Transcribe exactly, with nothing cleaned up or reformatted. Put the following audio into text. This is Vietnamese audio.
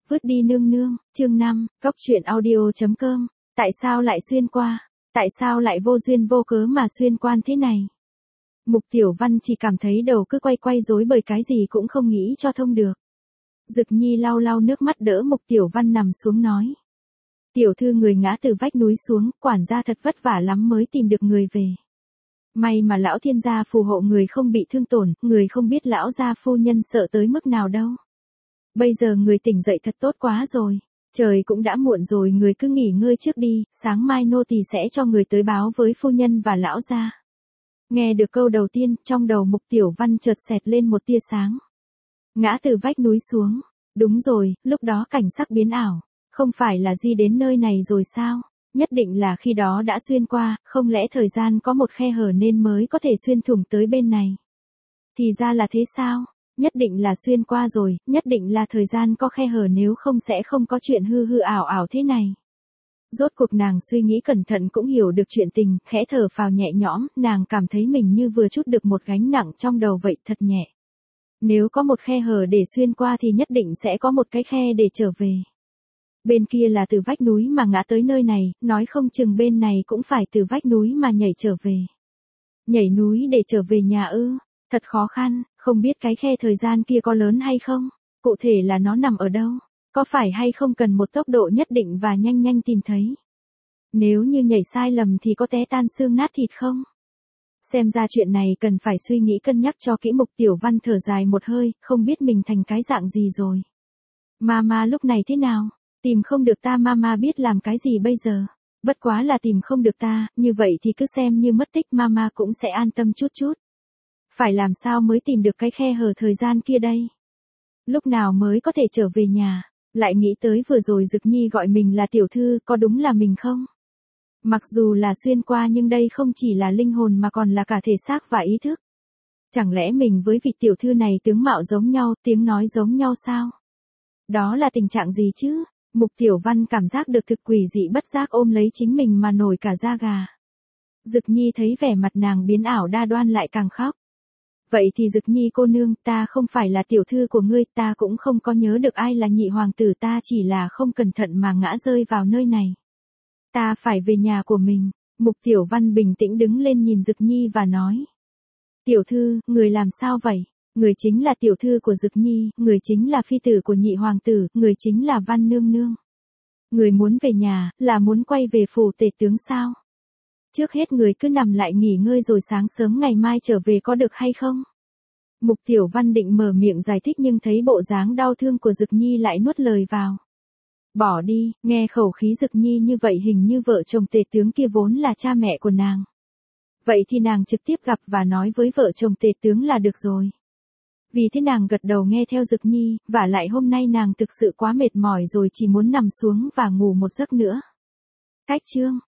Vứt đi nương nương, chương năm, Cóc truyện audio.com, tại sao lại xuyên qua, tại sao lại vô duyên vô cớ mà xuyên quan thế này. Mục Tiểu Văn chỉ cảm thấy đầu cứ quay quay rối bởi cái gì cũng không nghĩ cho thông được. Dực Nhi lau lau nước mắt đỡ Mục Tiểu Văn nằm xuống nói. Tiểu thư người ngã từ vách núi xuống, quản gia thật vất vả lắm mới tìm được người về. May mà lão thiên gia phù hộ người không bị thương tổn, người không biết lão gia phu nhân sợ tới mức nào đâu. Bây giờ người tỉnh dậy thật tốt quá rồi. Trời cũng đã muộn rồi, người cứ nghỉ ngơi trước đi, sáng mai nô tỳ sẽ cho người tới báo với phu nhân và lão gia. Nghe được câu đầu tiên, trong đầu Mục Tiểu Văn chợt xẹt lên một tia sáng. Ngã từ vách núi xuống. Đúng rồi, lúc đó cảnh sắc biến ảo. Không phải là Di đến nơi này rồi sao? Nhất định là khi đó đã xuyên qua, không lẽ thời gian có một khe hở nên mới có thể xuyên thủng tới bên này. Thì ra là thế sao? Nhất định là xuyên qua rồi, nhất định là thời gian có khe hở, nếu không sẽ không có chuyện hư hư ảo ảo thế này. Rốt cuộc nàng suy nghĩ cẩn thận cũng hiểu được chuyện tình, khẽ thở phào nhẹ nhõm, nàng cảm thấy mình như vừa trút được một gánh nặng trong đầu vậy, thật nhẹ. Nếu có một khe hở để xuyên qua thì nhất định sẽ có một cái khe để trở về. Bên kia là từ vách núi mà ngã tới nơi này, nói không chừng bên này cũng phải từ vách núi mà nhảy trở về. Nhảy núi để trở về nhà ư? Thật khó khăn, không biết cái khe thời gian kia có lớn hay không? Cụ thể là nó nằm ở đâu? Có phải hay không cần một tốc độ nhất định và nhanh nhanh tìm thấy? Nếu như nhảy sai lầm thì có té tan xương nát thịt không? Xem ra chuyện này cần phải suy nghĩ cân nhắc cho kỹ. Mục Tiểu Văn thở dài một hơi, không biết mình thành cái dạng gì rồi. Mama lúc này thế nào? Tìm không được ta, mama biết làm cái gì bây giờ? Bất quá là tìm không được ta, như vậy thì cứ xem như mất tích, mama cũng sẽ an tâm chút chút. Phải làm sao mới tìm được cái khe hở thời gian kia đây? Lúc nào mới có thể trở về nhà? Lại nghĩ tới vừa rồi Dực Nhi gọi mình là tiểu thư, có đúng là mình không? Mặc dù là xuyên qua nhưng đây không chỉ là linh hồn mà còn là cả thể xác và ý thức. Chẳng lẽ mình với vị tiểu thư này tướng mạo giống nhau, tiếng nói giống nhau sao? Đó là tình trạng gì chứ? Mục Tiểu Văn cảm giác được thực quỷ dị, bất giác ôm lấy chính mình mà nổi cả da gà. Dực Nhi thấy vẻ mặt nàng biến ảo đa đoan lại càng khóc. Vậy thì Dực Nhi cô nương, ta không phải là tiểu thư của ngươi, ta cũng không có nhớ được ai là nhị hoàng tử, ta chỉ là không cẩn thận mà ngã rơi vào nơi này. Ta phải về nhà của mình. Mục Tiểu Văn bình tĩnh đứng lên nhìn Dực Nhi và nói. Tiểu thư, người làm sao vậy? Người chính là tiểu thư của Dực Nhi, người chính là phi tử của nhị hoàng tử, người chính là Văn nương nương. Người muốn về nhà, là muốn quay về phủ tể tướng sao? Trước hết người cứ nằm lại nghỉ ngơi rồi sáng sớm ngày mai trở về có được hay không? Mục Tiểu Văn định mở miệng giải thích nhưng thấy bộ dáng đau thương của Dực Nhi lại nuốt lời vào. Bỏ đi, nghe khẩu khí Dực Nhi như vậy hình như vợ chồng tể tướng kia vốn là cha mẹ của nàng. Vậy thì nàng trực tiếp gặp và nói với vợ chồng tể tướng là được rồi. Vì thế nàng gật đầu nghe theo Dực Nhi, vả lại hôm nay nàng thực sự quá mệt mỏi rồi, chỉ muốn nằm xuống và ngủ một giấc nữa. Cách chương